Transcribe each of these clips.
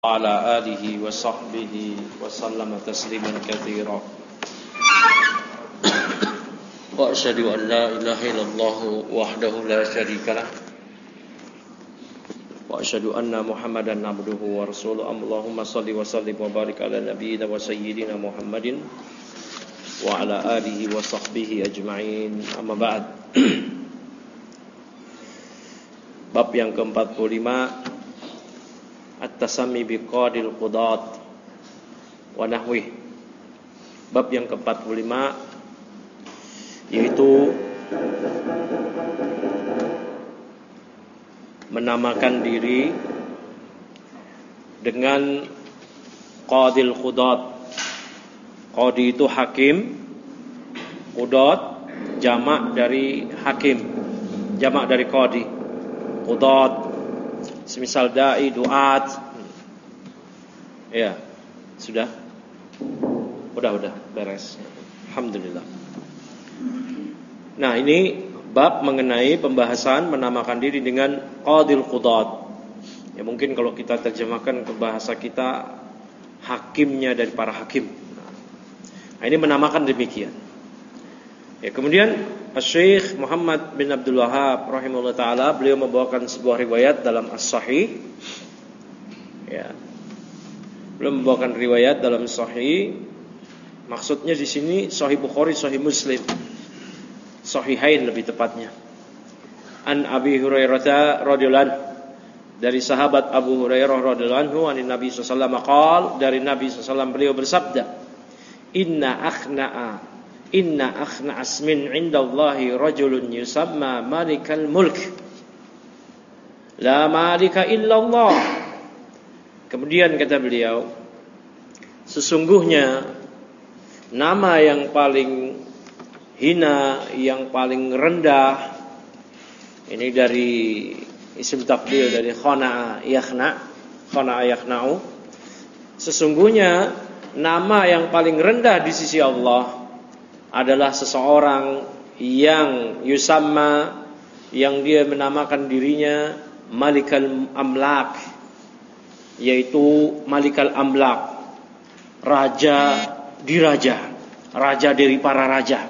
وعلى آله وصحبه وسلم تسليما كثيرا وأشهد أن لا إله إلا الله وحده لا شريك له وأشهد أن محمدا عبده ورسوله اللهم صل وسلم وبارك على نبينا وسيدنا محمد وعلى آله وصحبه أجمعين أما بعد. Bab yang ke-45, At-Tasammi biqadil qudat wa nahwih. Bab yang ke-45 yaitu menamakan diri dengan qadil qudat. Qadi itu hakim, qudat jamak dari hakim, jamak dari qadi. Qudat semisal dai, duat. Ya, sudah beres. Alhamdulillah. Nah, ini bab mengenai pembahasan menamakan diri dengan qadil qudat. Ya, mungkin kalau kita terjemahkan ke bahasa kita, hakimnya dari para hakim. Nah, ini menamakan demikian. Ya, kemudian Syekh Muhammad bin Abdul Wahhab rahimahullah taala, beliau membawakan sebuah riwayat dalam As-Sahih. Ya. Beliau membawakan riwayat dalam Sahih. Maksudnya di sini Sahih Bukhari, Sahih Muslim. Sahihain lebih tepatnya. An Abi Hurairah radhiyallahu anhu, dari sahabat Abu Hurairah radhiyallahu anhu, an Nabi sallallahu alaihi wasallam qaal, dari Nabi sallallahu alaihi wasallam beliau bersabda, Inna akhna asmin indallahi rajulun yusamma malikal mulk la malika illallah. Kemudian kata beliau, sesungguhnya nama yang paling hina, yang paling rendah, ini dari isim tafdil dari khana'a yakhna'u. Sesungguhnya nama yang paling rendah di sisi Allah adalah seseorang yang yusamma, yang dia menamakan dirinya Malikal Amlak, yaitu Malikal Amlak, raja diraja, raja dari para raja.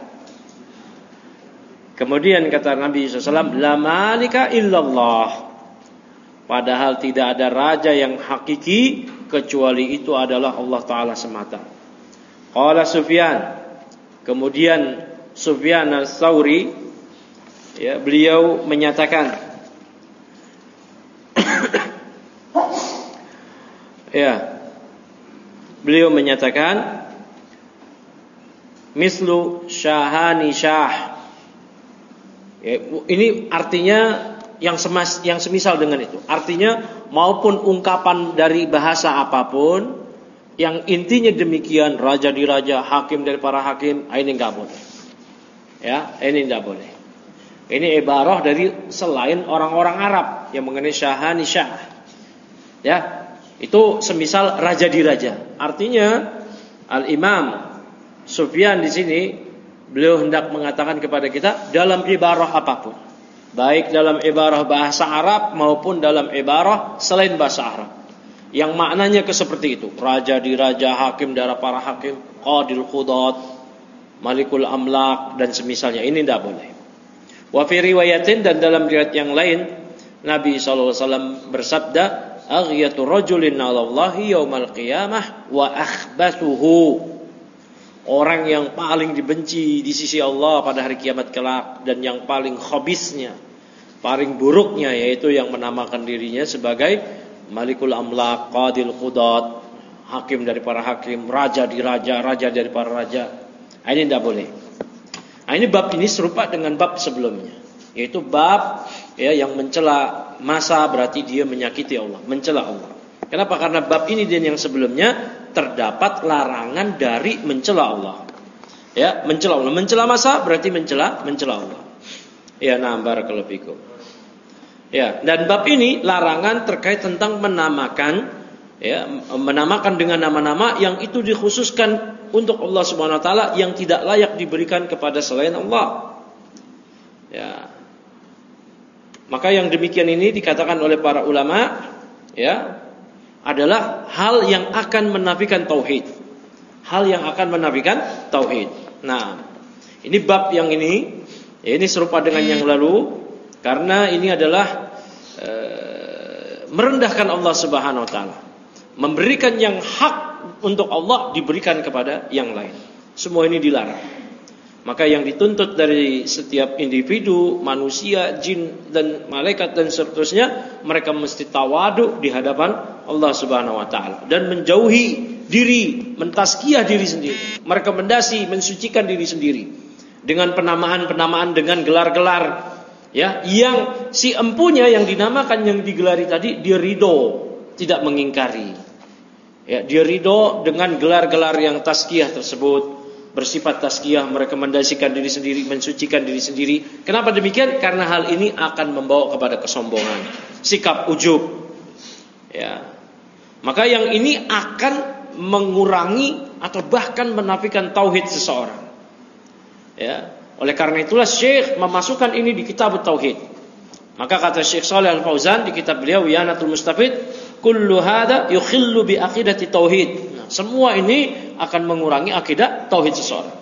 Kemudian kata Nabi SAW, La malika illallah, padahal tidak ada raja yang hakiki kecuali itu adalah Allah Ta'ala semata. Qala Sufyan, kemudian Sufyan Ats-Tsauri, ya, beliau menyatakan ya, beliau menyatakan mislu syahani syah. Ya, ini artinya yang semisal dengan itu. Artinya maupun ungkapan dari bahasa apapun yang intinya demikian, raja di raja, hakim dari para hakim, ini enggak boleh. Ya, ini enggak boleh. Ini ibarah dari selain orang-orang Arab yang mengenai syahani syah. Ya, itu semisal raja di raja. Artinya Al-Imam Sufyan di sini beliau hendak mengatakan kepada kita dalam ibarah apapun, baik dalam ibarah bahasa Arab maupun dalam ibarah selain bahasa Arab, yang maknanya seperti itu, raja di raja, hakim dari para hakim, qadil qudat, malikul amlak dan semisalnya, ini tidak boleh. Wa fi riwayatin, dan dalam riwayat yang lain Nabi SAW bersabda, aghyatu rajulin 'alallahi yaumal qiyamah wa akhbathuhu, orang yang paling dibenci di sisi Allah pada hari kiamat kelak, dan yang paling khabisnya, paling buruknya, yaitu yang menamakan dirinya sebagai Malikul Amlak, Qadil Qudat, hakim dari para hakim, raja di raja, raja dari para raja. Ini tidak boleh. Nah, ini bab ini serupa dengan bab sebelumnya, yaitu bab, ya, yang mencela masa, berarti dia menyakiti Allah, mencela Allah. Kenapa? Karena bab ini dan yang sebelumnya terdapat larangan dari mencela Allah. Ya, mencela Allah, mencela masa berarti mencela Allah. Ya, nah, barakallahu fikum. Ya, dan bab ini larangan terkait tentang menamakan, ya, menamakan dengan nama-nama yang itu dikhususkan untuk Allah Subhanahu wa taala, yang tidak layak diberikan kepada selain Allah. Ya. Maka yang demikian ini dikatakan oleh para ulama, ya, adalah hal yang akan menafikan tauhid. Hal yang akan menafikan tauhid. Nah, ini bab yang ini, ya ini serupa dengan yang lalu, karena ini adalah merendahkan Allah Subhanahu wa taala. Memberikan yang hak untuk Allah diberikan kepada yang lain. Semua ini dilarang. Maka yang dituntut dari setiap individu, manusia, jin dan malaikat dan seterusnya, mereka mesti tawadu di hadapan Allah Subhanahu wa taala dan menjauhi diri, mentazkiyah diri sendiri, merekomendasi, mensucikan diri sendiri dengan penamaan-penamaan, dengan gelar-gelar, ya, yang si empunya yang dinamakan, yang digelari tadi, dia ridho, tidak mengingkari. Ya, dia ridho dengan gelar-gelar yang tazkiyah tersebut, bersifat tazkiyah, merekomendasikan diri sendiri, mensucikan diri sendiri. Kenapa demikian? Karena hal ini akan membawa kepada kesombongan, sikap ujub. Ya. Maka yang ini akan mengurangi atau bahkan menafikan tauhid seseorang. Ya. Oleh karena itulah Syekh memasukkan ini di kitab tauhid. Maka kata Syekh Shalih Al-Fauzan di kitab beliau Wiyanatul Mustafid, kullu hada yukhillu bi aqidati tauhid. Nah, semua ini akan mengurangi akidah tauhid seseorang.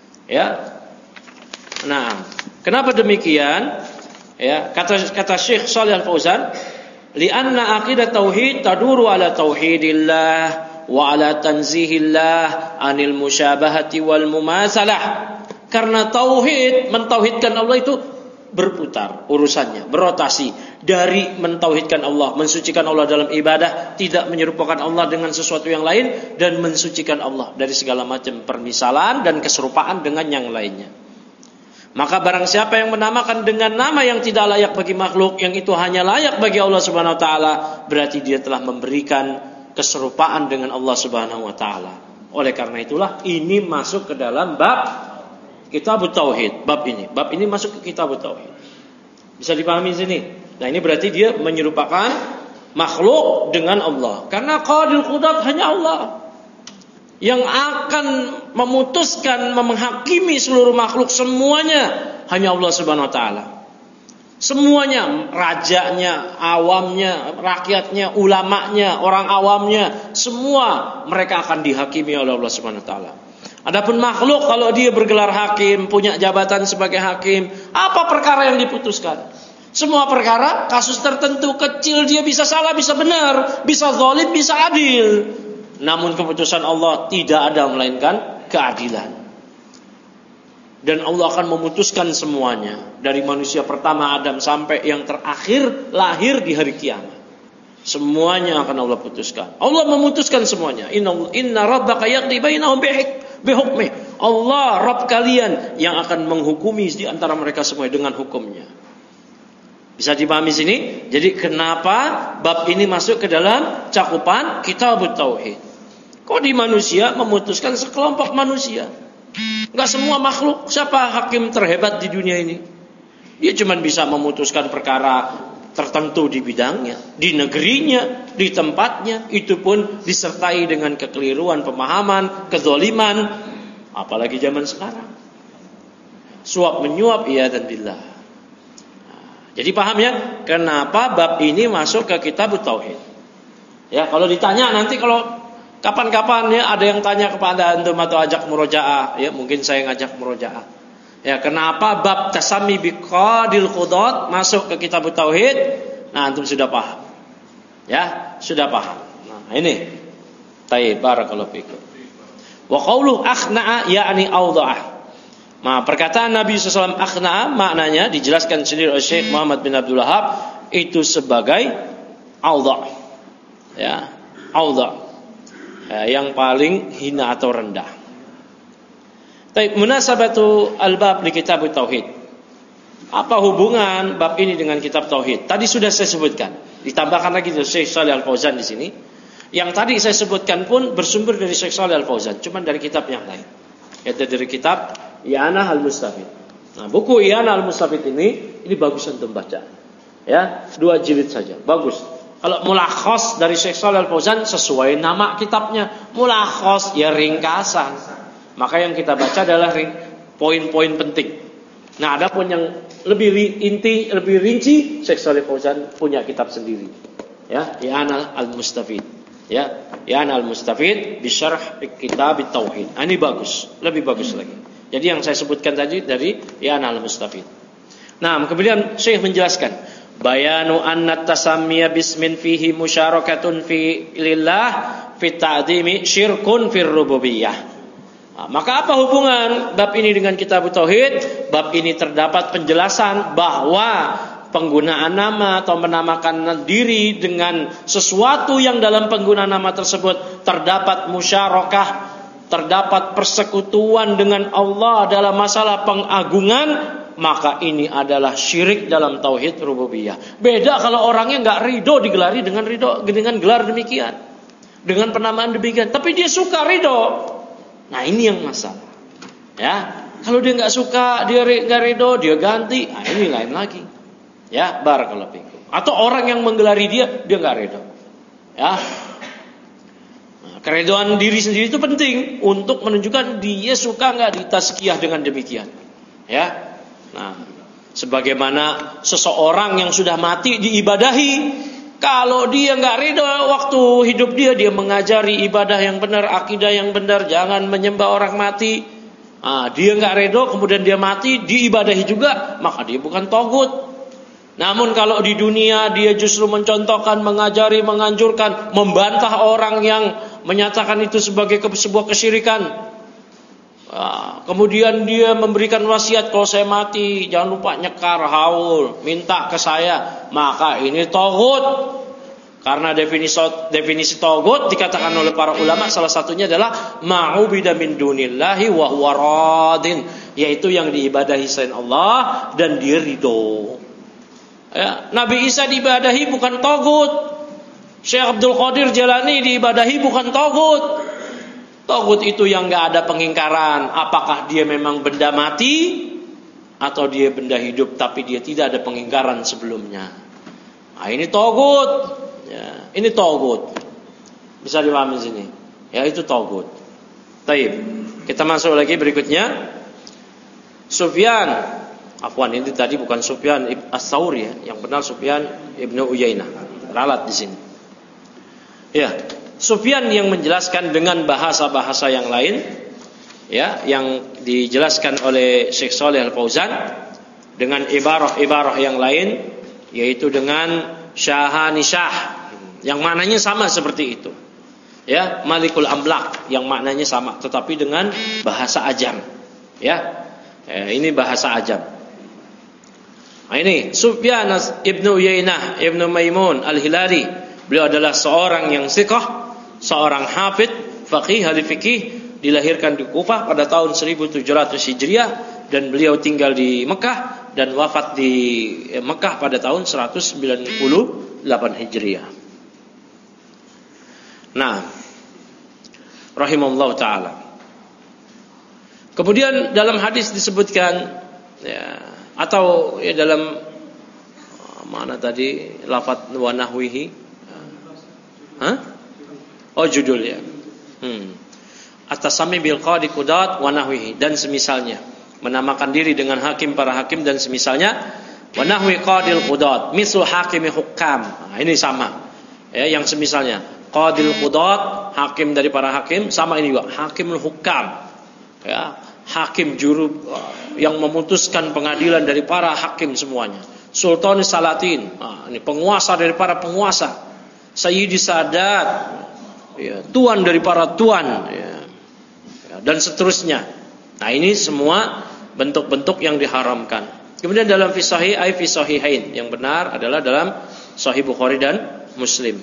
Ya. Nah, kenapa demikian? Ya, kata Syekh Shalih Al-Fauzan, li'anna aqidah tauhid taduru ala tauhidillah wa ala tanzihillah anil musyabahati wal mumatsalah. Karena tauhid, mentauhidkan Allah itu berputar urusannya, berotasi dari mentauhidkan Allah, mensucikan Allah dalam ibadah, tidak menyerupakan Allah dengan sesuatu yang lain, dan mensucikan Allah dari segala macam permisalan dan keserupaan dengan yang lainnya. Maka barang siapa yang menamakan dengan nama yang tidak layak bagi makhluk, yang itu hanya layak bagi Allah Subhanahu wa taala, berarti dia telah memberikan keserupaan dengan Allah Subhanahu wa taala. Oleh karena itulah ini masuk ke dalam bab Kitab Tauhid. Bab ini masuk ke Kitab Tauhid. Bisa dipahami sini. Nah, ini berarti dia menyerupakan makhluk dengan Allah. Karena Qadil Qudat hanya Allah yang akan memutuskan, menghakimi seluruh makhluk semuanya, hanya Allah Subhanahu wa taala. Semuanya, rajanya, awamnya, rakyatnya, ulamanya, orang awamnya, semua mereka akan dihakimi oleh Allah Subhanahu wa taala. Adapun makhluk, kalau dia bergelar hakim, punya jabatan sebagai hakim, apa perkara yang diputuskan? Semua perkara, kasus tertentu kecil dia bisa salah, bisa benar, bisa zalim, bisa adil. Namun keputusan Allah tidak ada melainkan keadilan. Dan Allah akan memutuskan semuanya, dari manusia pertama Adam sampai yang terakhir lahir di hari kiamat. Semuanya akan Allah putuskan. Allah memutuskan semuanya. Inna rabbaka yaqdi bainahum bihukmih. Allah Rabb kalian yang akan menghukumi di antara mereka semua dengan hukumnya. Bisa dipahami sini? Jadi kenapa bab ini masuk ke dalam cakupan Kitab Tauhid? Kok di manusia memutuskan sekelompok manusia? Enggak semua makhluk. Siapa hakim terhebat di dunia ini? Dia cuma bisa memutuskan perkara tertentu di bidangnya, di negerinya, di tempatnya. Itu pun disertai dengan kekeliruan pemahaman, kezaliman. Apalagi zaman sekarang, suap menyuap, iya dan billah. Jadi paham ya, kenapa bab ini masuk ke Kitab Tauhid? Ya, kalau ditanya nanti, kalau kapan-kapan ya ada yang tanya kepada antum atau ajak murojaah, ya mungkin saya ngajak murojaah. Ya, kenapa bab tasami biqadil qudat masuk ke Kitab Tauhid? Nah, antum sudah paham. Ya, sudah paham. Nah, ini. Tayyib, barakallahu fikum. Wa qawluhu akhna'a ya'ni awda'ah. Nah, perkataan Nabi SAW akhna'a maknanya dijelaskan sendiri oleh Syekh Muhammad bin Abdul Wahhab, itu sebagai awda'. Ya, awda'. Ya, yang paling hina atau rendah. Munasabatu al-bab di Kitab Tauhid. Apa hubungan bab ini dengan Kitab Tauhid? Tadi sudah saya sebutkan. Ditambahkan lagi dari Syekh Shalih Al-Fauzan di sini. Yang tadi saya sebutkan pun bersumber dari Syekh Shalih Al-Fauzan, cuma dari kitab yang lain. Yaitu dari kitab I'anah Al-Mustafid. Nah, buku I'anah Al-Mustafid ini bagus untuk baca. Ya, 2 jilid saja. Bagus. Kalau mulakhas dari Syekh Shalih Al-Fauzan sesuai nama kitabnya. Mulakhas ya ringkasan. Maka yang kita baca adalah poin-poin penting. Nah, ada pun yang lebih inti, lebih rinci, Syekh Shalih Fauzan punya kitab sendiri. Ya, I'anah Al-Mustafid. Ya, I'anal Mustafid bi syarh kitab Tauhid. Ini bagus, lebih bagus lagi. Jadi yang saya sebutkan tadi dari I'anal Mustafid. Nah, kemudian Syekh menjelaskan, bayanu anna tasammiya bismin fihi musyarakatun fi lillah fi ta'dimi syirkun fir rububiyah. Nah, maka apa hubungan bab ini dengan kitab Tauhid? Bab ini terdapat penjelasan bahwa penggunaan nama atau menamakan diri dengan sesuatu yang dalam penggunaan nama tersebut terdapat musyarakah, terdapat persekutuan dengan Allah dalam masalah pengagungan, maka ini adalah syirik dalam tauhid rububiyah. Beda kalau orangnya nggak ridho digelari dengan gelar demikian, dengan penamaan demikian, tapi dia suka ridho. Nah ini yang masalah. Ya, kalau dia nggak suka, dia nggak ridho, dia ganti. Nah ini lain lagi. Ya, barakallahu fikum. Atau orang yang menggelari dia nggak ridho. Ya, nah, keridhaan diri sendiri itu penting untuk menunjukkan dia suka nggak ditazkiyah dengan demikian. Ya, nah, sebagaimana seseorang yang sudah mati diibadahi, kalau dia nggak ridho waktu hidup dia mengajari ibadah yang benar, akidah yang benar, jangan menyembah orang mati. Nah, dia nggak ridho, kemudian dia mati diibadahi juga, maka dia bukan tagut. Namun kalau di dunia dia justru mencontohkan, mengajari, menganjurkan, membantah orang yang menyatakan itu sebagai sebuah kesyirikan. Kemudian dia memberikan wasiat, kalau saya mati jangan lupa nyekar, haul, minta ke saya, maka ini tagut. Karena definisi tagut dikatakan oleh para ulama, salah satunya adalah ma'ubida min dunillahi wa huwa radin, yaitu yang diibadahi selain Allah dan dia ridho. Ya, Nabi Isa diibadahi bukan tagut. Syekh Abdul Qadir Jalani diibadahi bukan tagut. Tagut itu yang gak ada pengingkaran. Apakah dia memang benda mati atau dia benda hidup tapi dia tidak ada pengingkaran sebelumnya. Nah ini tagut. Ya, ini tagut. Bisa dipahami di sini. Ya itu tagut. Taib. Kita masuk lagi berikutnya. Sufyan. Afwan, ini tadi bukan Sufyan Ats-Tsauri ya, yang benar Sufyan Ibnu Uyainah. Ralat di sini. Ya, Sufyan yang menjelaskan dengan bahasa-bahasa yang lain, ya, yang dijelaskan oleh Syekh Shalih Al-Fauzan dengan ibarah-ibarah yang lain, yaitu dengan syahanishah, yang maknanya sama seperti itu. Ya, Malikul Amlak yang maknanya sama, tetapi dengan bahasa Ajam. Ya, ini bahasa Ajam. Nah ini Sufyan Ibnu Uyainah Ibnu Maimun Al-Hilali. Beliau adalah seorang yang thiqah, seorang hafidh, faqih, ahli fikih, dilahirkan di Kufah pada tahun 1700 Hijriah dan beliau tinggal di Mekah dan wafat di Mekah pada tahun 198 Hijriah. Nah, rahimahullah taala. Kemudian dalam hadis disebutkan, ya, atau ya dalam mana tadi lafaz wa nahwihi? Oh judul ya. At-tasami bil qadi qudat wa nahwihi, dan semisalnya, menamakan diri dengan hakim para hakim dan semisalnya, wa nahwi qadil qudat mislu hakimi hukam. Nah, ini sama. Ya, yang semisalnya qadil qudat, hakim dari para hakim, sama ini juga hakimul hukam. Ya, hakim juru yang memutuskan pengadilan dari para hakim semuanya. Sultan Salatin, ini penguasa dari para penguasa. Sayyidi Sadat, ya, tuan dari para tuan, ya, dan seterusnya. Nah ini semua bentuk-bentuk yang diharamkan. Kemudian dalam fi sahih ay fi sahihain, yang benar adalah dalam Sahih Bukhari dan Muslim.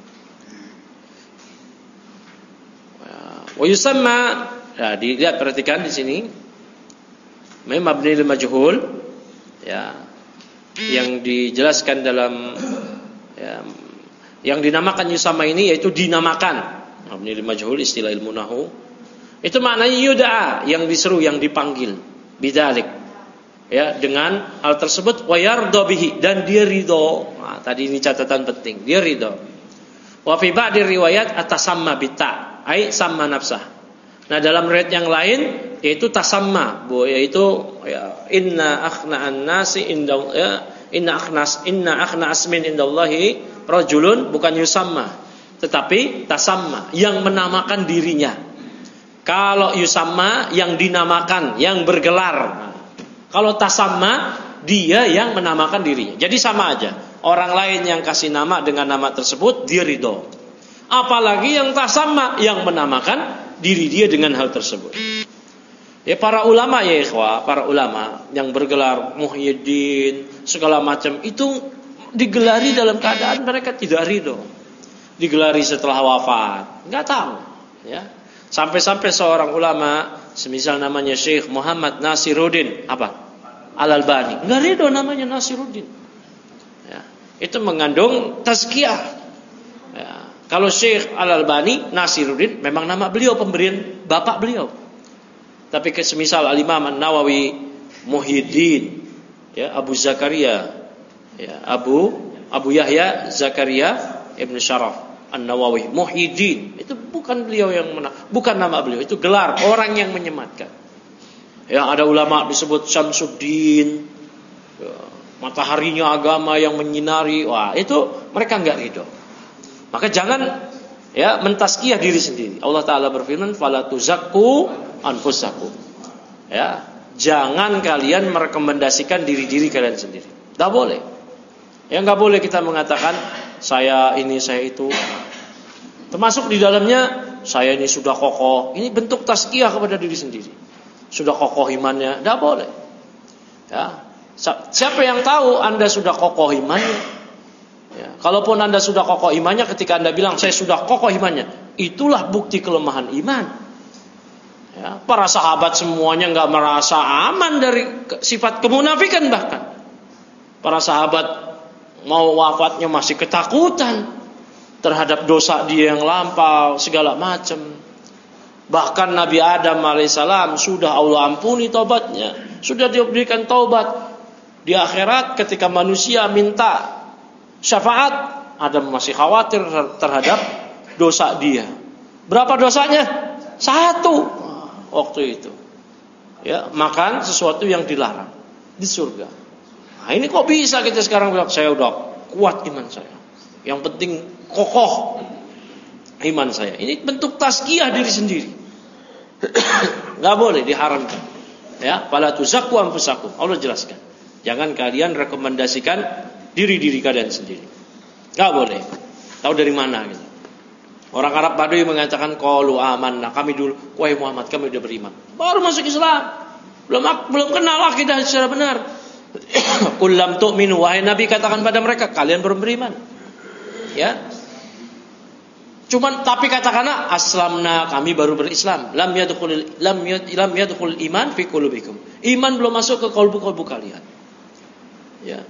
Wa yusamma, ya, dilihat, perhatikan di sini, mabni lil majhul, ya, yang dijelaskan dalam, ya, yang dinamakan yusamma ini yaitu dinamakan. Mabni lil majhul istilah ilmu nahwu. Itu maknanya yud'a, yang diseru, yang dipanggil, bidzalik. Ya, dengan hal tersebut, wa yarda bihi, dan dia ridho. Nah, tadi ini catatan penting, dia ridho. Wa fi ba'di riwayat atasamma bita, ai sama nafsah. Nah dalam riwayat yang lain yaitu tasamma, yaitu ya, inna akhna'an nasi inda, ya, inna akhna asmin indallahi rajulun, bukan yusamma. tetapi tasamma yang menamakan dirinya. Kalau yusamma yang dinamakan, yang bergelar. Kalau tasamma dia yang menamakan dirinya. Jadi sama aja. Orang lain yang kasih nama dengan nama tersebut dia ridho. Apalagi yang tasamma yang menamakan diri dia dengan hal tersebut. Ya para ulama ya ikhwah, para ulama yang bergelar Muhyiddin segala macam itu digelari dalam keadaan mereka tidak ridho. Digelari setelah wafat, nggak tahu. Ya. Sampai-sampai seorang ulama, semisal namanya Syekh Muhammad Nasiruddin, Al-Albani, nggak ridho namanya Nasiruddin. Ya. Itu mengandung tazkiyah. Ya. Kalau Syekh Al-Albani Nasiruddin, memang nama beliau pemberian bapak beliau. Tapi semisal Al-Imam An-Nawawi Muhyiddin, ya Abu Zakaria, ya Abu Yahya Zakaria Ibn Syaraf An-Nawawi Muhyiddin, itu bukan beliau yang bukan nama beliau, itu gelar orang yang menyematkan. Ya ada ulama disebut Syamsuddin, ya, mataharinya agama yang menyinari. Wah, itu mereka enggak ridho. Maka jangan ya mentazkiyah diri sendiri. Allah Taala berfirman, "Fala tuzakku anfusakum." Ya, jangan kalian merekomendasikan diri-diri kalian sendiri. Enggak boleh. Ya enggak boleh kita mengatakan saya ini, saya itu. Termasuk di dalamnya saya ini sudah kokoh. Ini bentuk tazkiyah kepada diri sendiri. Sudah kokoh imannya, enggak boleh. Ya. Siapa yang tahu Anda sudah kokoh imannya? Ya. Kalaupun Anda sudah kokoh imannya, ketika Anda bilang saya sudah kokoh imannya, itulah bukti kelemahan iman. Ya. Para sahabat semuanya enggak merasa aman dari sifat kemunafikan bahkan. Para sahabat mau wafatnya masih ketakutan terhadap dosa dia yang lampau segala macam. Bahkan Nabi Adam alaihissalam sudah Allah ampuni taubatnya, sudah diberikan taubat. Di akhirat ketika manusia minta syafaat, Adam masih khawatir terhadap dosa dia. Berapa dosanya? 1 waktu itu. Ya, makan sesuatu yang dilarang di surga. Nah, ini kok bisa kita sekarang bilang saya udah kuat iman saya. Yang penting kokoh iman saya. Ini bentuk tazkiyah diri sendiri. Enggak boleh, diharamkan. Ya, fala tuzakku anfusakum. Allah jelaskan. Jangan kalian rekomendasikan diri-diri kalian sendiri. Enggak boleh. Tahu dari mana gitu. Orang Arab Badui mengatakan qalu amanna, kami dulu, wahai Muhammad, kami sudah beriman. Baru masuk Islam. Belum kenal akidah secara benar. Qul lam tu'minu, wahai Nabi katakan pada mereka kalian belum beriman. Ya. Cuman tapi katakanlah aslamna, kami baru berislam. Lam yadkhul iman fi qulubikum. Iman belum masuk ke kalbu-kalbu kalian. Ya.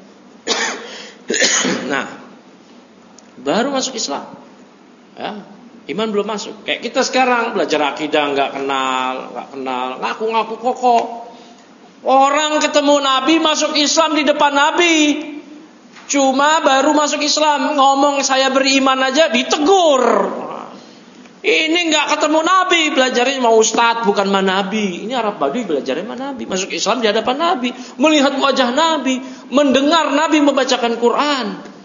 Nah, baru masuk Islam. Ya. Iman belum masuk. Kayak kita sekarang belajar akidah enggak kenal, ngaku-ngaku kokoh. Orang ketemu Nabi masuk Islam di depan Nabi. Cuma baru masuk Islam, ngomong saya beriman aja ditegur. Ini enggak ketemu Nabi, belajarnya sama ustadz bukan sama Nabi. Ini Arab Badui belajarnya sama Nabi, masuk Islam di hadapan Nabi, melihat wajah Nabi, mendengar Nabi membacakan Quran.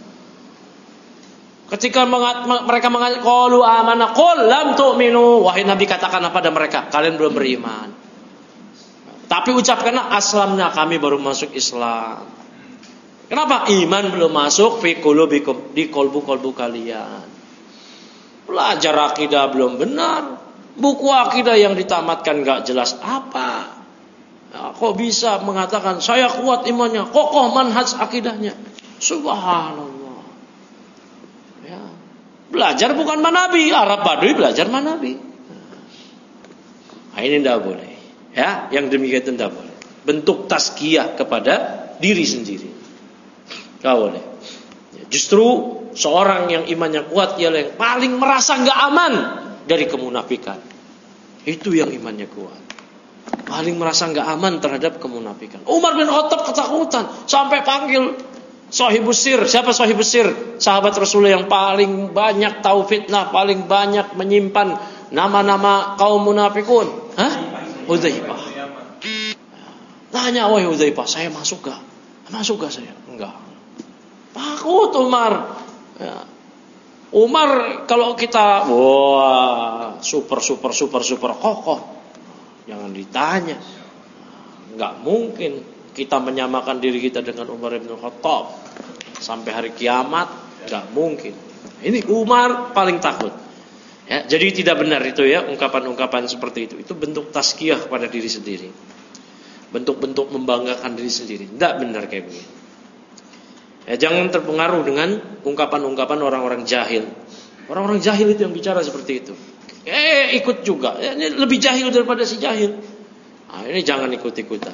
Ketika mereka mengatakan qalu amanna, qul lam tu'minu, wahai Nabi katakanlah pada mereka kalian belum beriman. Tapi ucapkanlah aslamna, kami baru masuk Islam. Kenapa? Iman belum masuk fi qulubikum, di kolbu-kolbu kalian. Belajar akidah belum benar. Buku akidah yang ditamatkan gak jelas apa. Ya, kok bisa mengatakan saya kuat imannya, kokoh manhaj akidahnya. Subhanallah. Ya. Belajar bukan manabi, Arab Badui belajar manabi. Nah, ini tidak boleh. Ya, yang demikian itu tidak boleh. Bentuk tazkiyah kepada diri sendiri. Tidak boleh. Justru seorang yang imannya kuat ialah yang paling merasa nggak aman dari kemunafikan. Itu yang imannya kuat. Paling merasa nggak aman terhadap kemunafikan. Umar bin Khattab ketakutan sampai panggil Sahibus Sir. Siapa Sahibus Sir? Sahabat Rasulullah yang paling banyak tahu fitnah, paling banyak menyimpan nama-nama kaum munafikun. Hudzaifah. Tanya, wahai Hudzaifah, saya masuk gak? Masuk gak saya? Enggak. Takut Umar. Ya. Umar kalau kita wah super kokoh, jangan ditanya. Enggak mungkin kita menyamakan diri kita dengan Umar bin Khattab sampai hari kiamat, enggak mungkin. Ini Umar paling takut. Ya, jadi tidak benar itu ya ungkapan-ungkapan seperti itu. Itu bentuk tazkiyah kepada diri sendiri. Bentuk-bentuk membanggakan diri sendiri. Enggak benar kayak begini. Ya, jangan terpengaruh dengan ungkapan-ungkapan orang-orang jahil. Orang-orang jahil itu yang bicara seperti itu. Ikut juga. Ini lebih jahil daripada si jahil. Nah, ini jangan ikut-ikutan.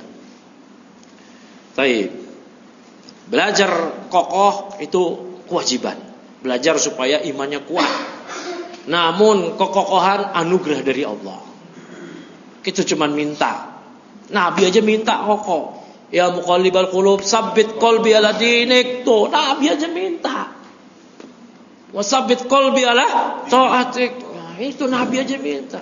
Baik. Belajar kokoh itu kewajiban. Belajar supaya imannya kuat. Namun kekokohan anugerah dari Allah. Kita cuma minta. Nabi aja minta kokoh. Ya muqallibal qulub sabbit qalbi ala dinik. Tuh Nabi aja minta. Wa sabbit qalbi ala taatik. Nah, itu Nabi aja minta.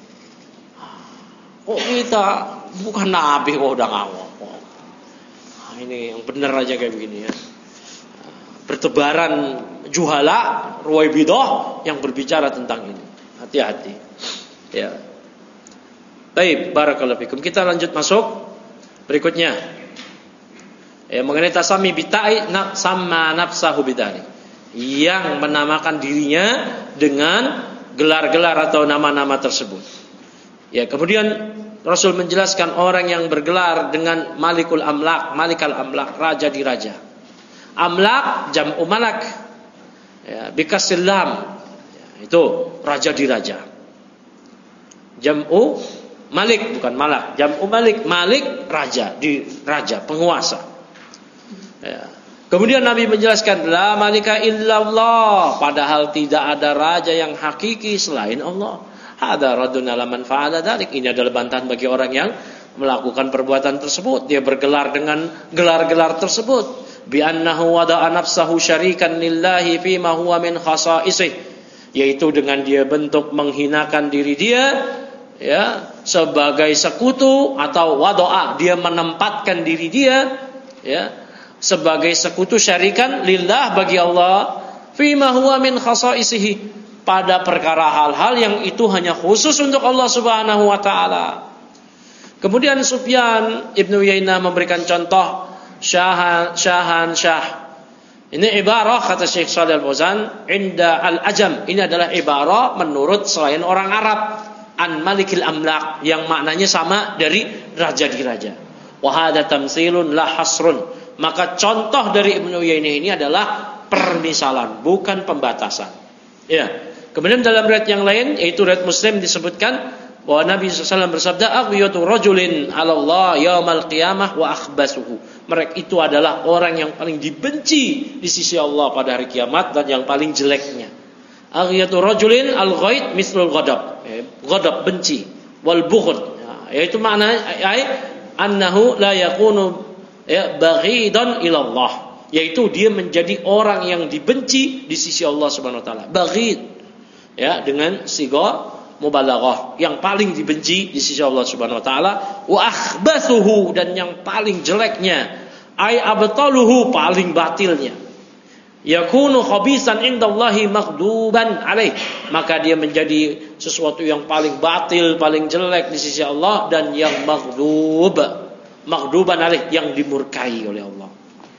Kok kita bukan Nabi kok udah ngawak. Nah, ini yang benar aja kayak begini ya. Bertebaran juhala ruwaibidah yang berbicara tentang ini. Hati-hati. Ya. Baik, barakallahu fikum. Kita lanjut masuk berikutnya. Ya, mengenai tasami bitai sama nafsahu bidari. Yang menamakan dirinya dengan gelar-gelar atau nama-nama tersebut. Ya, kemudian Rasul menjelaskan orang yang bergelar dengan Malikul Amlak, Malikal Amlak, raja di raja. Amlak jam'u malak. Ya, bikasil lam. Ya, itu raja di raja. Jam'u malik bukan malak. Jam'u malik, malik raja, di raja, penguasa. Ya. Kemudian Nabi menjelaskan la malika illallah, padahal tidak ada raja yang hakiki selain Allah. Hada radun ala man fa'ala dzalik. Ini adalah bantahan bagi orang yang melakukan perbuatan tersebut. Dia bergelar dengan gelar-gelar tersebut. Bi annahu wada'a nafsahu syarikan lillahi fi ma huwa min khasa'isih. Yaitu dengan dia bentuk menghinakan diri dia ya sebagai sekutu, atau wada'a dia menempatkan diri dia ya sebagai sekutu syarikan lillah bagi Allah fima huwa min khasa'isihi, pada perkara hal-hal yang itu hanya khusus untuk Allah Subhanahu wa taala. Kemudian Sufyan Ibnu Uyainah memberikan contoh syah. Ini ibarah kata Syekh Shalih Al-Fauzan inda al-ajam. Ini adalah ibarah menurut selain orang Arab an malikil amlak, yang maknanya sama dari raja di raja. Wa hadza tamtsilun la hasrun. Maka contoh dari Ibnu Uyainah ini adalah permisalan, bukan pembatasan. Ya. Kemudian dalam riwayat yang lain, yaitu riwayat Muslim, disebutkan bahwa Nabi SAW bersabda, "Aghyatu rajulin 'ala Allah yaumal qiyamah wa akhbasuhu." Mereka itu adalah orang yang paling dibenci di sisi Allah pada hari kiamat dan yang paling jeleknya. Aghyatu rajulin al-ghaid mislul ghadab. Ghadab benci, wal bughd. Yaitu makna annahu la yakunu baghidan ila Allah, yaitu dia menjadi orang yang dibenci di sisi Allah Subhanahu wa taala. Baghid ya dengan siga mubalaghah, yang paling dibenci di sisi Allah Subhanahu wa taala. Wa akhbathuhu, dan yang paling jeleknya, ay abtaluhu, paling batilnya. Yakunu khabisan indallahi maghduban alaih, maka dia menjadi sesuatu yang paling batil, paling jelek di sisi Allah, dan yang maghduban alaih, yang dimurkai oleh Allah.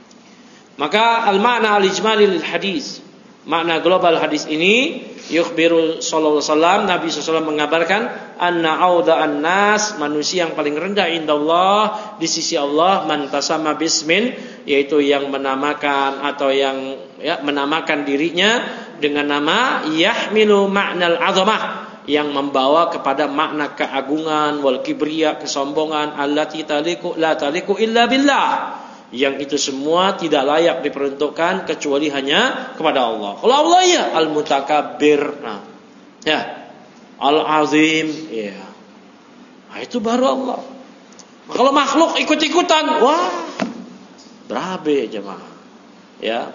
Maka al-ma'na al-ijmali lil hadis, makna global hadis ini, yukhbiru sallallahu alaihi wasallam, Nabi SAW mengabarkan anna auda'an nas, manusia yang paling rendah indallah di sisi Allah, man tasama bismin, yaitu yang menamakan atau yang menamakan dirinya dengan nama yahmilu ma'nal azamah, yang membawa kepada makna keagungan, wal kibriya, kesombongan, allati la taliku illa billah, yang itu semua tidak layak diperuntukkan kecuali hanya kepada Allah. Kalau Allah ya al-mutakabbir, nah, ya al-azim, ya, nah, itu baru Allah. Kalau makhluk ikut-ikutan, wah, berabe jemaah, ya.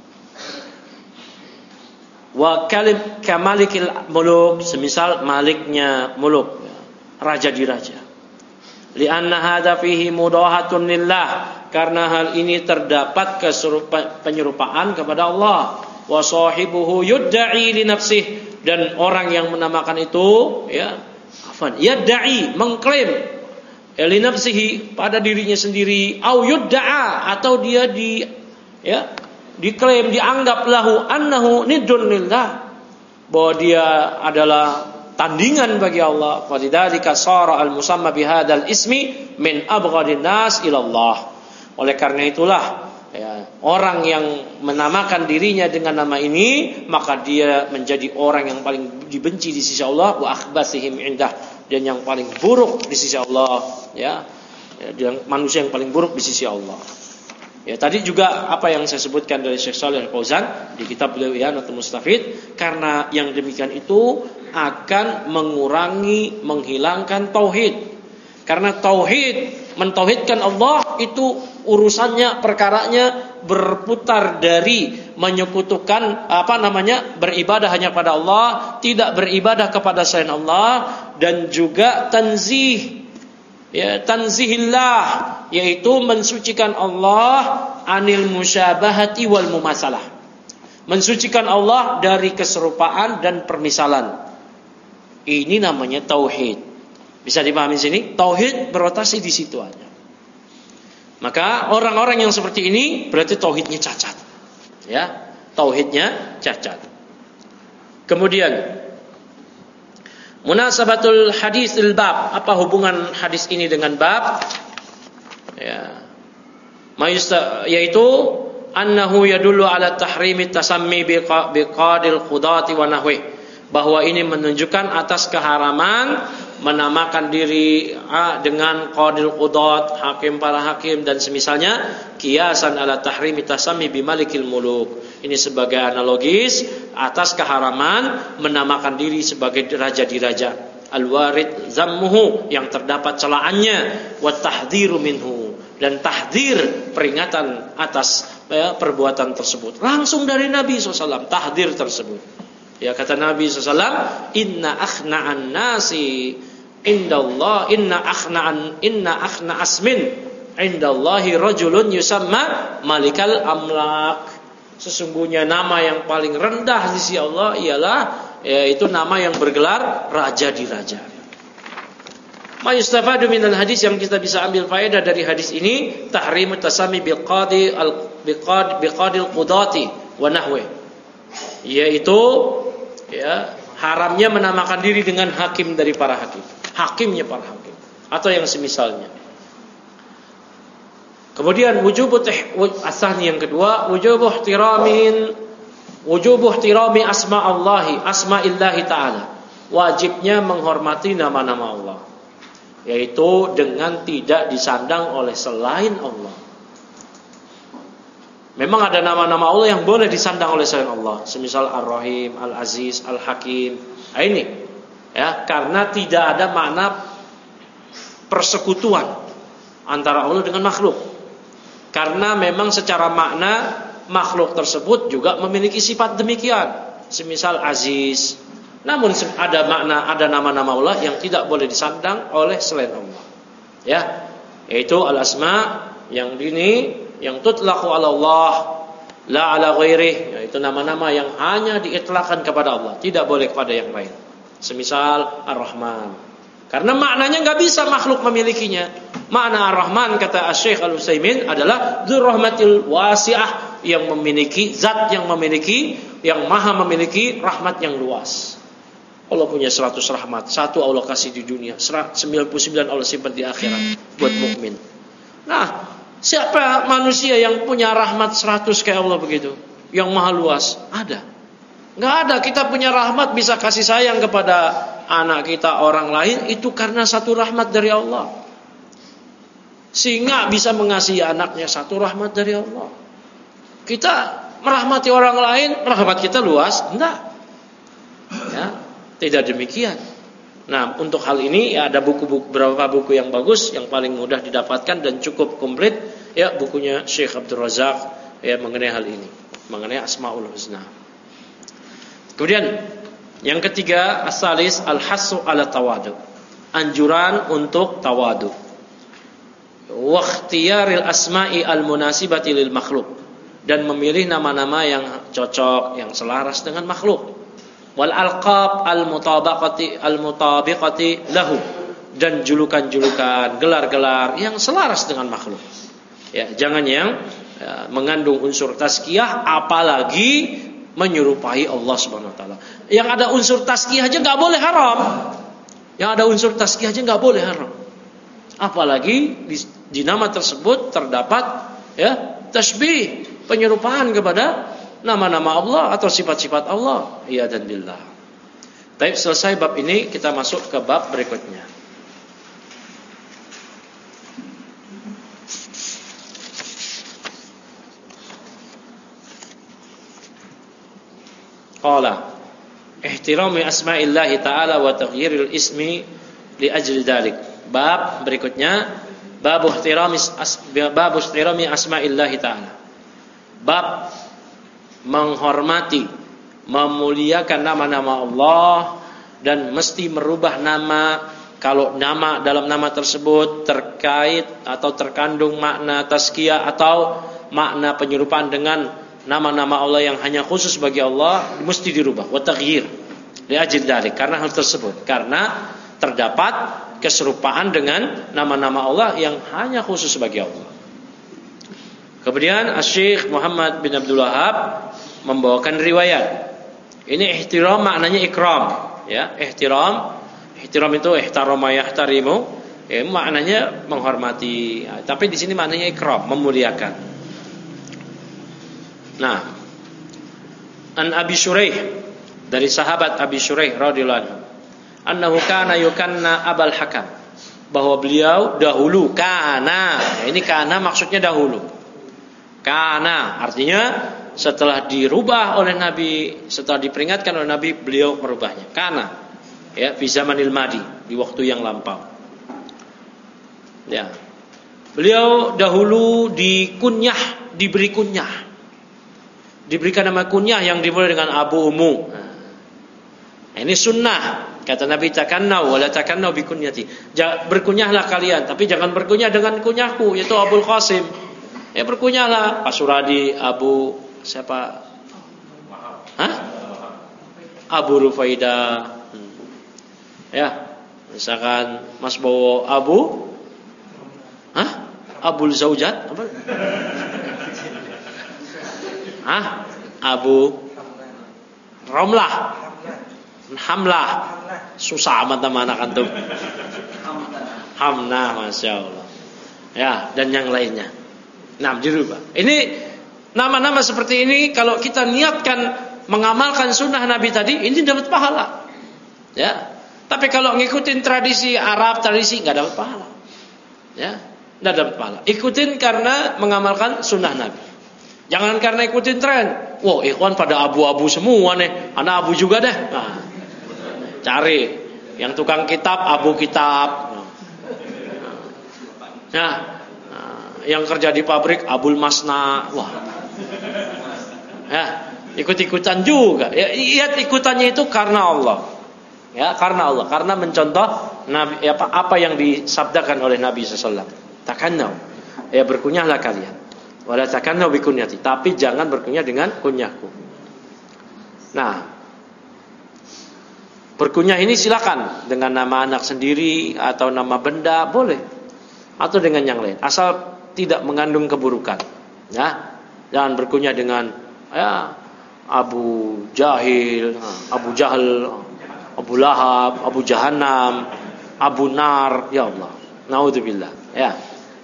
Wa kalim kamalikil muluk, semisal maliknya muluk, raja di raja. Lianna hadza fihi mudahatun lillah, karena hal ini terdapat penyerupaan kepada Allah. wa sahibuhu yudda'i li nafsihi, dan orang yang menamakan itu ya yadda'i, mengklaim li nafsihi, pada dirinya sendiri, au yudda'a, atau dia diklaim, dianggap lahu annahu niddun lillah, bahwa dia adalah tandingan bagi Allah. Falidzalika shara al-musamma bihadzal ismi min abghadin nas ila Allah. Oleh karena itulah orang yang menamakan dirinya dengan nama ini, maka dia menjadi orang yang paling dibenci di sisi Allah, wa akhbathihim indah, dan yang paling buruk di sisi Allah, dan manusia yang paling buruk di sisi Allah. Tadi juga apa yang saya sebutkan dari Syekh Shalih Al-Fauzan di kitab beliau I'anatul Mustafid, karena yang demikian itu akan mengurangi, menghilangkan tauhid. Karena tauhid, mentauhidkan Allah itu urusannya, perkaranya berputar dari menyekutukan beribadah hanya pada Allah, tidak beribadah kepada selain Allah, dan juga tanzihillah, yaitu mensucikan Allah anil musyabahati wal mumasalah, mensucikan Allah dari keserupaan dan permisalan. Ini namanya tauhid. Bisa dipahami sini? Tauhid berotasi di situ aja. Maka orang-orang yang seperti ini berarti tauhidnya cacat. Tauhidnya cacat. Kemudian munasabatul hadisil bab, apa hubungan hadis ini dengan bab? Yaitu annahu yadullu ala tahrimi tasammi biqadil qudati wa nahwi, bahwa ini menunjukkan atas keharaman menamakan diri dengan qadil qudat, hakim para hakim dan semisalnya, kiasan ala tahrimi tasammi bimalikil muluk. Ini sebagai analogis atas keharaman menamakan diri sebagai raja di raja. Al-warid zammuhu, yang terdapat celaannya, wa tahdhiru minhu, dan tahdzir, peringatan atas perbuatan tersebut langsung dari Nabi SAW, tahdzir tersebut. Kata Nabi SAW, inna akhna'an nasi indallah, inna akhna asmin indallahi rajulun yusamma malikal amlak. Sesungguhnya nama yang paling rendah di sisi Allah ialah yaitu nama yang bergelar raja di raja. Ma yustafadu minal hadis, yang kita bisa ambil faedah dari hadis ini, tahrimu tasami biqadil qudati wa nahwi, yaitu haramnya menamakan diri dengan hakim dari para hakim, hakimnya para hakim, atau yang semisalnya. Kemudian asani yang kedua, wujubu ihtirami asma'illahi ta'ala, wajibnya menghormati nama-nama Allah, yaitu dengan tidak disandang oleh selain Allah. Memang ada nama-nama Allah yang boleh disandang oleh selain Allah, semisal Ar-Rahim, Al-Aziz, Al-Hakim. Ini karena tidak ada makna persekutuan antara Allah dengan makhluk. Karena memang secara makna makhluk tersebut juga memiliki sifat demikian, semisal Aziz. Namun ada nama-nama Allah yang tidak boleh disandang oleh selain Allah. Yaitu al-asma yang yang tutlaqu ala Allah la ala ghairih, yaitu nama-nama yang hanya diitlaqkan kepada Allah, tidak boleh kepada yang lain. Semisal Ar-Rahman, karena maknanya enggak bisa makhluk memilikinya. Makna Ar-Rahman, kata Syekh Al-Utsaimin, adalah dzur rahmatil wasi'ah, yang memiliki zat yang maha memiliki rahmat yang luas. Allah punya 100 rahmat, 1 Allah kasih di dunia, 99 Allah simpan di akhirat buat mukmin. Nah, siapa manusia yang punya rahmat 100 kayak Allah begitu, yang maha luas? Ada? Enggak ada. Kita punya rahmat, bisa kasih sayang kepada anak kita, orang lain, itu karena satu rahmat dari Allah. Sehingga bisa mengasihi anaknya, satu rahmat dari Allah. Kita merahmati orang lain, rahmat kita luas? Enggak. Tidak demikian. Nah, untuk hal ini ada beberapa buku yang bagus, yang paling mudah didapatkan dan cukup komplit, bukunya Syekh Abdul Razak mengenai hal ini, mengenai Asmaul Husna. Kemudian yang ketiga, as-salis al-hassu ala tawadu, anjuran untuk tawadu, wa ikhtiyaril asma'i al-munasibati lil makhluk, dan memilih nama-nama yang cocok, yang selaras dengan makhluk. Wal alqab al-mutabiqati lahu, dan julukan-julukan, gelar-gelar yang selaras dengan makhluk. Ya, jangan yang mengandung unsur tazkiyah apalagi menyerupai Allah Subhanahu wa taala. Yang ada unsur tazkiyah aja enggak boleh haram. Yang ada unsur tazkiyah aja enggak boleh haram. Apalagi di nama tersebut terdapat ya tasbih, penyerupaan kepada nama-nama Allah atau sifat-sifat Allah. Ya dan billah. Baik, selesai bab ini, kita masuk ke bab berikutnya. Qala ihtirami asma'illahi ta'ala wa taghyiril ismi li ajli dzalik. Bab berikutnya, bab ihtirami asma'illahi ta'ala. Bab menghormati, memuliakan nama-nama Allah dan mesti merubah nama kalau nama dalam nama tersebut terkait atau terkandung makna tazkiyah atau makna penyerupaan dengan nama-nama Allah yang hanya khusus bagi Allah, mesti dirubah. Wa taghyir li ajli dzalik, karena hal tersebut, karena terdapat keserupaan dengan nama-nama Allah yang hanya khusus bagi Allah. Kemudian Asy-Syaikh Muhammad bin Abdul Wahhab membawakan riwayat. Ini ihtiram maknanya ikram, ya. Ihtiram itu ihtarama yahtarimu, ya, maknanya menghormati. Ya, tapi di sini maknanya ikram, memuliakan. Nah, an Abi Syuraih, dari sahabat Abi Syuraih radhiyallahu anhu, annahu kana yukanna Abul Hakam, bahwa beliau dahulu kana. Ini kana maksudnya dahulu. Kana artinya setelah dirubah oleh Nabi, setelah diperingatkan oleh Nabi, beliau merubahnya. Kana, ya, fi zamanil madi, di waktu yang lampau. Ya. Beliau dahulu dikunyah, diberi kunyah. Diberikan nama kunyah yang dimulai dengan Abu Ummu. Nah, ini sunnah. Kata Nabi, takannau wala takannau bi kunyati. Berkunyahlah kalian, tapi jangan berkunyah dengan kunyahku, yaitu Abul Qasim. Ya, berkunyahlah Pak Suradi, Abu siapa? Hah? Abu Rufaidah. Ya, misalkan Mas Bowo Abu Abul Zaujat apa? Abu Romlah, Hamlah, susah amat nama anak antum. Hamnah, masya Allah. Ya, dan yang lainnya. Nah, dirubah. Ini nama-nama seperti ini kalau kita niatkan mengamalkan sunnah Nabi tadi, ini dapat pahala. Ya. Tapi kalau ngikutin tradisi Arab, tradisi nggak dapat pahala. Ya, nggak dapat pahala. Ikutin karena mengamalkan sunnah Nabi. Jangan karena ikutin tren. Wah, ikhwan pada abu-abu semua nih. Anak abu juga deh. Nah, cari yang tukang kitab, abu kitab. Nah, yang kerja di pabrik, abul masna. Wah. Ya, ikut-ikutan juga. Ya, lihat ikutannya itu karena Allah. Ya, karena Allah, karena mencontoh Nabi, apa yang disabdakan oleh Nabi sallallahu alaihi wasallam. Takannau. Ya, berkunyahlah kalian. Wala takannau bi kunyati, tapi jangan berkunyah dengan kunyahku. Nah, berkunyah ini silakan dengan nama anak sendiri atau nama benda boleh, atau dengan yang lain, asal tidak mengandung keburukan. Ya, jangan berkunyah dengan Abu Jahil, Abu Jahal, Abu Lahab, Abu Jahannam, Abu Nar, ya Allah. Naudzubillah. Ya.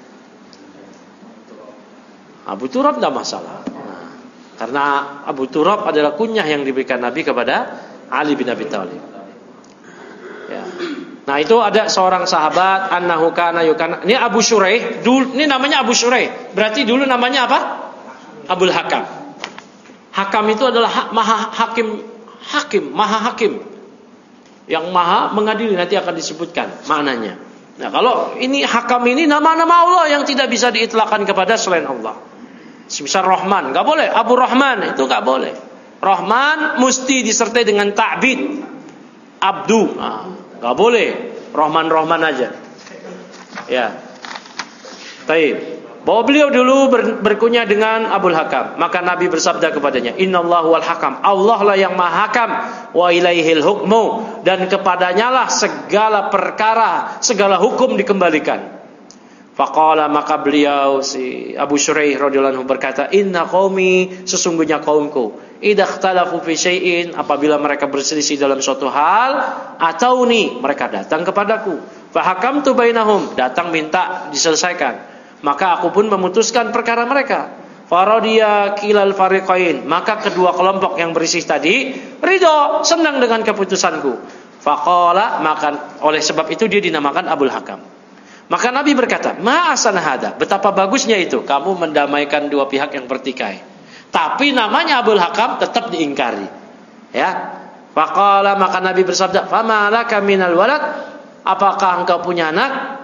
Abu Turab tidak masalah. Nah, karena Abu Turab adalah kunyah yang diberikan Nabi kepada Ali bin Abi Thalib. Ya. Nah, itu ada seorang sahabat annahu kana yukana. Ini Abu Syuraih, dulu ini namanya Abu Syuraih. Berarti dulu namanya apa? Abul Hakam. Hakam itu adalah maha hakim, maha hakim. Yang maha mengadili, nanti akan disebutkan maknanya. Nah, kalau ini Hakam ini nama-nama Allah yang tidak bisa diitlakkan kepada selain Allah. Semisal Rahman, enggak boleh. Abu Rahman itu enggak boleh. Rahman mesti disertai dengan ta'bid. Abdu, enggak boleh. Rahman aja. Ya. Baik. bahwa beliau dulu berkunyah dengan Abul Hakam. Maka Nabi bersabda kepadanya, Innallahu wal hakam, Allah lah yang maha hakam, wa ilaihil hukmu, dan kepadanya lah segala perkara, segala hukum dikembalikan. Faqala, maka beliau si Abu Shuraih radhiyallahu anhu berkata, Inna qaumi, sesungguhnya kaumku, idza ikhtalafu fi syai'in, apabila mereka berselisih dalam suatu hal, atauni, mereka datang kepadaku, fa hakamtu bainahum, datang minta diselesaikan, maka aku pun memutuskan perkara mereka. Faradiya kilal fariqain, maka kedua kelompok yang berisih tadi ridho, senang dengan keputusanku. Faqala, maka oleh sebab itu dia dinamakan Abul Hakam. Maka Nabi berkata, ma asana hada, betapa bagusnya itu kamu mendamaikan dua pihak yang bertikai. Tapi namanya Abul Hakam tetap diingkari. Ya. Faqala, maka Nabi bersabda, fama laka minal walad, apakah engkau punya anak?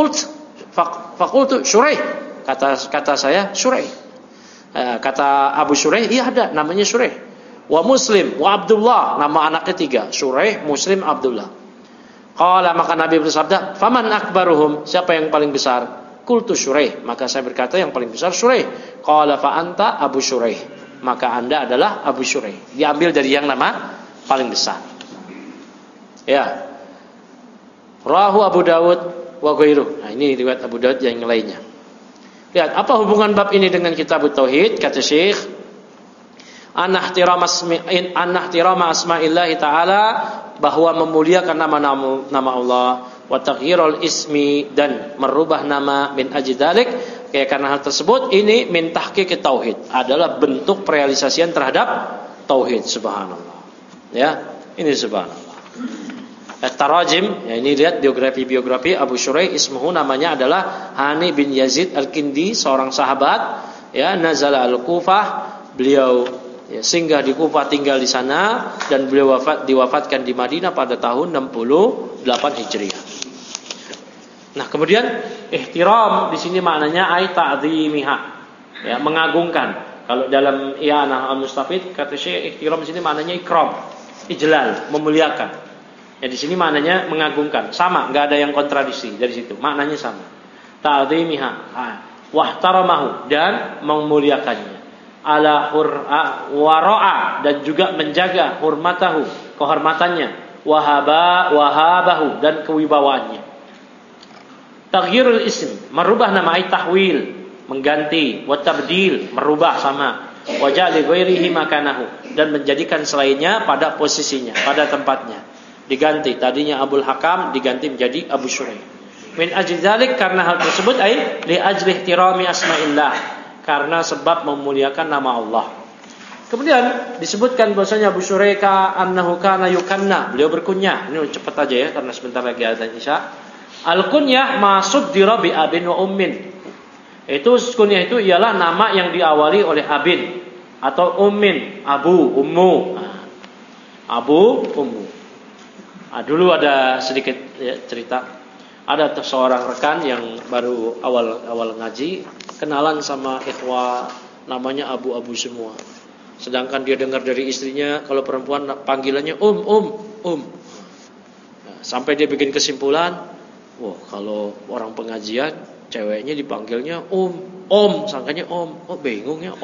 Fakultu Shuraih, kata saya Shuraih. Kata Abu Shuraih, iya ada, namanya Shuraih. Wa Muslim, wa Abdullah, nama anak ketiga, Shuraih, Muslim, Abdullah. Qala, maka Nabi bersabda, faman akbaruhum, siapa yang paling besar? Qultu Shuraih, maka saya berkata yang paling besar Shuraih. Qala fa anta Abu Shuraih, maka Anda adalah Abu Shuraih. Diambil dari yang nama paling besar. Ya. Rawahu Abu Dawud wa ghairuh. Nah, ini riwayat Abu Daud yang lainnya. Lihat, apa hubungan bab ini dengan kitab tauhid? Kata Syekh, anahtirama asma'illah ta'ala, bahwa memuliakan nama Allah, wa taghyirul ismi, dan merubah nama, min ajdalik, kayak karena hal tersebut ini min tahqiq tauhid, adalah bentuk realisasian terhadap tauhid. Subhanallah. Ya, ini subhanallah. At-Tarajim, ya, ini lihat biografi Abu Shuraih, ismuhu, namanya adalah Hani bin Yazid Al-Kindi, seorang sahabat, ya, nazala al-Kufah, beliau ya, singgah di Kufah, tinggal di sana, dan beliau diwafatkan di Madinah pada tahun 68 Hijriah. Nah, kemudian ihtiram di sini maknanya ay ta'dhimiha, ya, mengagungkan. Kalau dalam I'anah al-Mustafid kata Syekh, ihtiram di sini maknanya ikram, ijlal, memuliakan. Ya, di sini maknanya mengagungkan, sama, enggak ada yang kontradiksi dari situ. Maknanya sama. Ta'dhimiha, wahtaramahu, dan memuliakannya. Ala wara'a, dan juga menjaga hurmatahu, kehormatannya, wahabahu, dan kewibawaannya. Taghyirul ism, merubah nama, ay tahwil, mengganti, wa tabdil, merubah sama, wa ja'li ghairihi makanahu, dan menjadikan selainnya pada posisinya, pada tempatnya. Diganti, tadinya Abul Hakam diganti menjadi Abu Shuraih. Min ajli dzalik, karena hal tersebut, ay li ajli ihtirami asma'illah, karena sebab memuliakan nama Allah. Kemudian disebutkan bahwasanya Abu Shuraih annahu kana yukanna, beliau berkunyah. Ini cepat aja ya karena sebentar lagi azan Isya. Al-kunyah masud dirabi abin wa ummin. Itu kunyah itu ialah nama yang diawali oleh abin atau ummin, abu, ummu. Abu, ummu. Dulu ada sedikit ya, cerita. Ada seorang rekan yang baru awal ngaji, kenalan sama ikhwah, namanya Abu semua. Sedangkan dia dengar dari istrinya kalau perempuan panggilannya Nah, sampai dia bikin kesimpulan, wah, kalau orang pengajian ceweknya dipanggilnya sangkanya bingung ya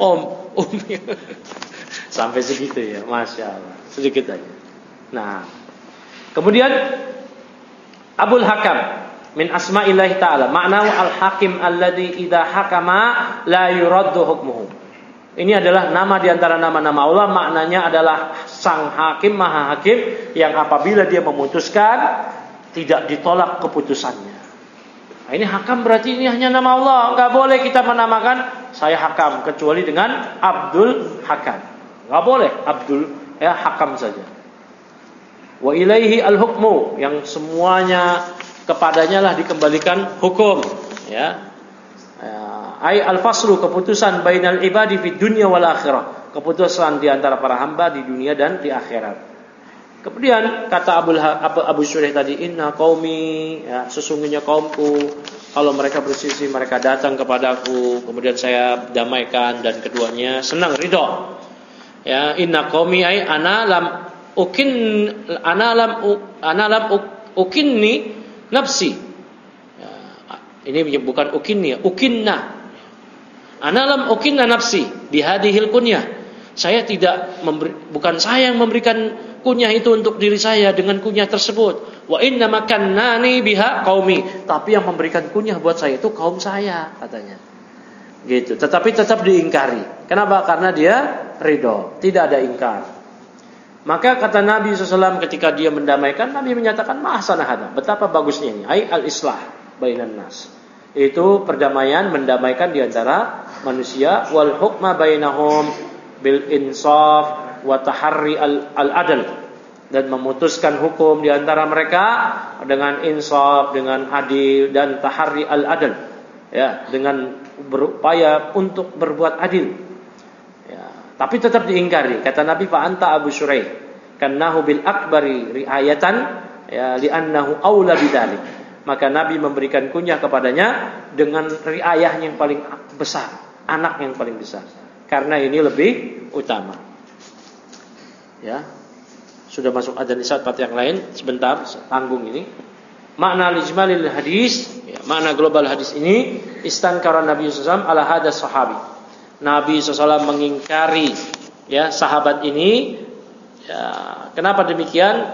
sampai segitu ya, masya Allah, sedikit aja. Nah, kemudian Abul Hakam min asma'illahi ta'ala, makna al-hakim alladhi idha hakama la yuraddu hukmuhu. Ini adalah nama di antara nama-nama Allah, maknanya adalah sang hakim, maha hakim, yang apabila dia memutuskan tidak ditolak keputusannya. Nah, ini hakam berarti ini hanya nama Allah, enggak boleh kita menamakan saya hakam kecuali dengan Abdul Hakam. Enggak boleh Abdul, ya, Hakam saja. Wa ilaihi al-hukmu, yang semuanya kepadanya lah dikembalikan hukum, ya. Ai al-faslu, keputusan bainal ibadi fid dunya wal akhirah, keputusan di antara para hamba di dunia dan di akhirat. Kemudian kata Abu Shuraih tadi, inna qaumi, ya, sesungguhnya kaumku, kalau mereka berselisih mereka datang kepadaku, kemudian saya damaikan dan keduanya senang, ridho. Ya, inna qaumi ai ana lam ukinni nafsi. Ya, ini bukan ukinni, ukinna. Ana lam ukinna nafsi bihadihil kunyah. Saya tidak bukan saya yang memberikan kunyah itu untuk diri saya dengan kunyah tersebut. Wa inna makannani biha qaumi. Tapi yang memberikan kunyah buat saya itu kaum saya, katanya. Gitu. Tetapi tetap diingkari. Kenapa? Karena dia ridho, tidak ada ingkar. Maka kata Nabi SAW ketika dia mendamaikan, Nabi menyatakan mahsana hada. Betapa bagusnya ini. Ai al-islah bainan nas. Itu perdamaian, mendamaikan di antara manusia. Wal hukma bainahum bil insaf wa taharri al-adl. Dan memutuskan hukum di antara mereka dengan insaf, dengan adil dan taharri al-adl. Ya, dengan berupaya untuk berbuat adil. Tapi tetap diingkari. Kata Nabi, fa anta Abu Syuraih kannahu bil akbari riayatan, ya, li'annahu aula bidzalik. Maka Nabi memberikan kunyah kepadanya dengan riayahnya yang paling besar, anak yang paling besar. Karena ini lebih utama. Ya. Sudah masuk adzan isya tempat yang lain, sebentar tanggung ini. Makna ijmalil hadis, ya, makna global hadis ini, istankara Nabi sallallahu alaihi wasallam ala hadas sahabi. Nabi SAW mengingkari, ya, sahabat ini. Ya, kenapa demikian?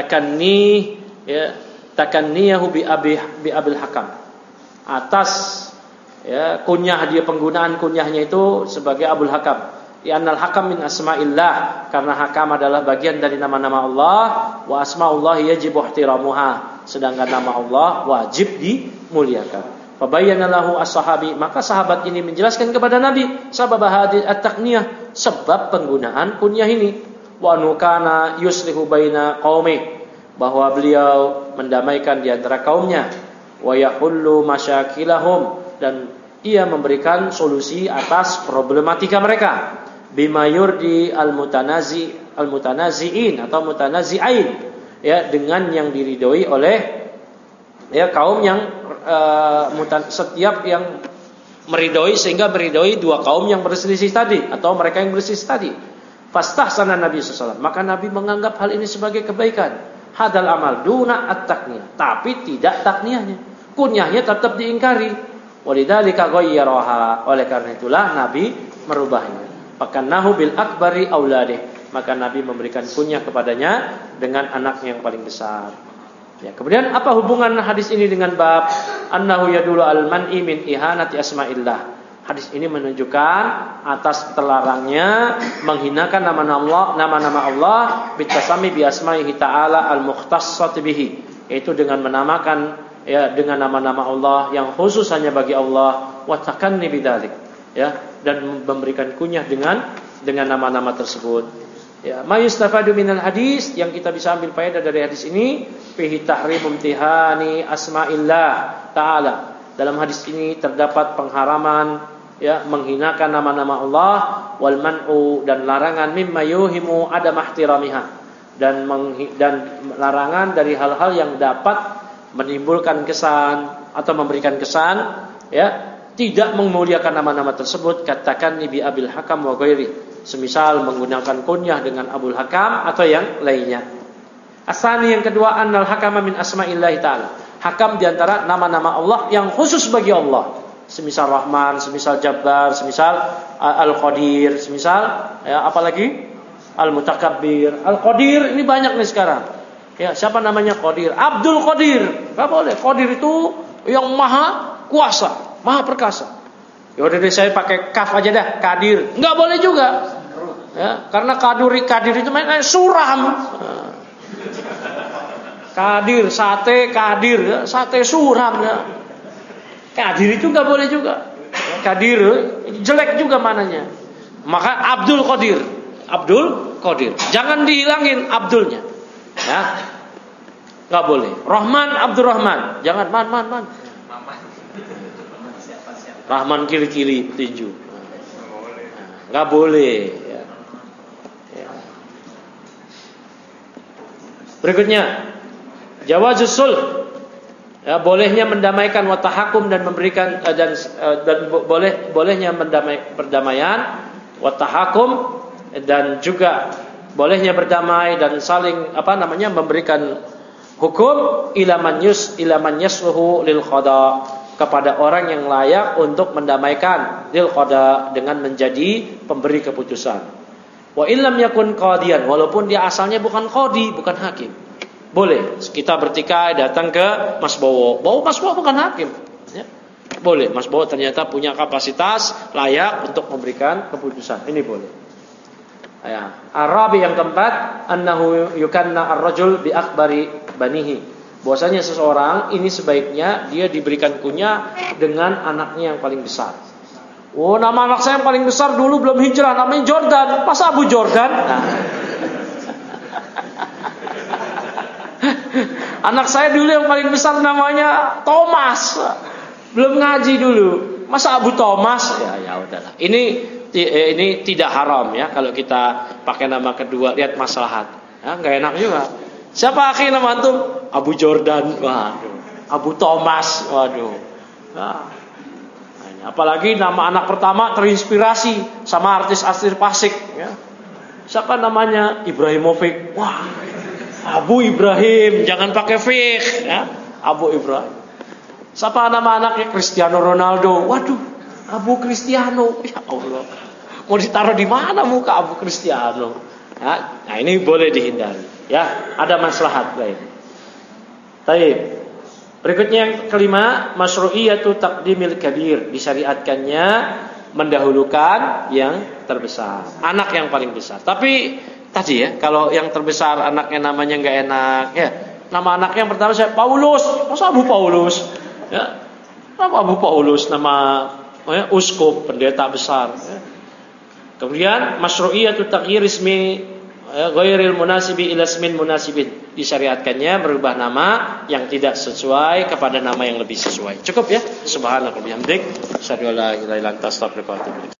Takanniyahu bi abil hakam. Atas, ya, kunyah dia, penggunaan kunyahnya itu sebagai Abul Hakam. Li'annal hakam min asma'illah, karena hakam adalah bagian dari nama-nama Allah. Wa asma'ullahi yajibu ihtiramuha, sedangkan nama Allah wajib dimuliakan. Fabayyana lahu as-sahabi, maka sahabat ini menjelaskan kepada Nabi sabab hadis at-taqniyah, sebab penggunaan kunyah ini. Wa nukana yuslihu baina qaumi, bahwa beliau mendamaikan di antara kaumnya. Wa yahullu masyakilahum, dan ia memberikan solusi atas problematika mereka. Bima yurdi al-mutanazi'in atau mutanazi'ain, ya, dengan yang diridhoi oleh, ya, kaum yang setiap yang meridhoi, sehingga meridhoi dua kaum yang berselisih tadi atau mereka yang berselisih tadi. Fastahsana Nabi sallallahu alaihi wasallam, maka Nabi menganggap hal ini sebagai kebaikan. Hadal amal duna at-taqniyah, tapi tidak takniyahnya. Kunyahnya tetap diingkari. Walidzalika ghayyaraha, oleh karena itulah Nabi merubahnya. Fakannahu bil akbari auladih, maka Nabi memberikan kunyah kepadanya dengan anaknya yang paling besar. Ya, kemudian apa hubungan hadis ini dengan bab annahu yadullu al-man'i min ihanati asma'illah? Hadis ini menunjukkan atas terlarangnya menghinakan nama-nama Allah bitasami bi asma'ihi ta'ala al-mukhtassat bihi, yaitu dengan menamakan, ya, dengan nama-nama Allah yang khusus hanya bagi Allah, wa takanni bidzalik, ya, dan memberikan kunyah dengan nama-nama tersebut. Ya, ma yustafadu minal hadis, yang kita bisa ambil faedah dari hadis ini, fihi tahrim imtihani asma'illah ta'ala. Dalam hadis ini terdapat pengharaman, ya, menghinakan nama-nama Allah, wal man'u, dan larangan mimma yuhimu adam ihtiramiha, dan larangan dari hal-hal yang dapat menimbulkan kesan atau memberikan kesan, ya, tidak memuliakan nama-nama tersebut. Katakan bi abil hakam wa ghairi, semisal menggunakan kunyah dengan Abul Hakam atau yang lainnya. Asani, yang kedua, annal hakama min asma'illahi ta'ala, hakam diantara nama-nama Allah yang khusus bagi Allah, semisal Rahman, semisal Jabbar, semisal Al-Qadir, semisal, ya, apalagi Al-Mutakabbir, Al-Qadir. Ini banyak nih sekarang, ya. Siapa namanya Qadir? Abdul Qadir. Gak boleh. Qadir itu yang maha kuasa, maha perkasa. Ya udah deh, saya pakai kaf aja dah, Kadir. Enggak boleh juga. Ya, karena Kadir itu mainnya suram. Kadir, sate Kadir, ya, sate suram, ya. Kadir itu enggak boleh juga. Kadir jelek juga mananya. Maka Abdul Qadir. Abdul Qadir. Jangan dihilangin Abdulnya. Ya. Enggak boleh. Rahman, Abdurrahman. Jangan man. Rahman kiri-kiri petinju. Enggak boleh, ya. Ya. Berikutnya, jawazus sulh. Ya, bolehnya mendamaikan wa tahakum, dan memberikan dan bolehnya perdamaian wa tahakum, dan juga bolehnya berdamai dan saling memberikan hukum ilaman yasluhu lil qada, kepada orang yang layak untuk mendamaikan lil qada dengan menjadi pemberi keputusan. Wa illam yakun qadiyan, walaupun dia asalnya bukan qadi, bukan hakim. Boleh kita bertikai datang ke Mas Bowo. Mas Bowo bukan hakim, ya. Boleh, Mas Bowo ternyata punya kapasitas layak untuk memberikan keputusan. Ini boleh. Ya. Arabi yang keempat, annahu yukanna ar-rajul bi akbari banihi. Bahwasanya seseorang ini sebaiknya dia diberikan kunyah dengan anaknya yang paling besar. Oh, nama anak saya yang paling besar dulu belum hijrah, namanya Jordan. Masa Abu Jordan? Nah. Anak saya dulu yang paling besar namanya Thomas. Belum ngaji dulu. Masa Abu Thomas? Ya udahlah. Ini tidak haram ya kalau kita pakai nama kedua, lihat maslahat. Ya, enggak enak juga. Siapa akhir nama antum? Abu Jordan. Waduh. Abu Thomas. Waduh. Nah. Apalagi nama anak pertama terinspirasi sama artis-artis fasik ya. Siapa namanya? Ibrahimovic. Wah. Abu Ibrahim, jangan pakai fik ya. Abu Ibrahim. Siapa nama anaknya? Cristiano Ronaldo. Waduh, Abu Cristiano. Ya Allah. Mau ditaruh di mana muka Abu Cristiano? Ya, nah ini boleh dihindari ya, ada maslahat lain. Baik. Berikutnya yang kelima, masyru'iyatu taqdimil kabir, disyariatkannya mendahulukan yang terbesar, anak yang paling besar. Tapi tadi ya, kalau yang terbesar anaknya namanya enggak enak ya. Nama anaknya yang pertama saya Paulus, masa Abu Paulus? Ya. Nama Abu Paulus nama ya, uskup, pendeta besar ya. Kemudian masyru'iyatu taghyir ismi ghairil munasibi ila ismin munasibin, disyariatkannya merubah nama yang tidak sesuai kepada nama yang lebih sesuai. Cukup ya. Subhanallah wa bihamdik, asyhadu an la ilaha illa anta astaghfiruka wa atubu ilaik.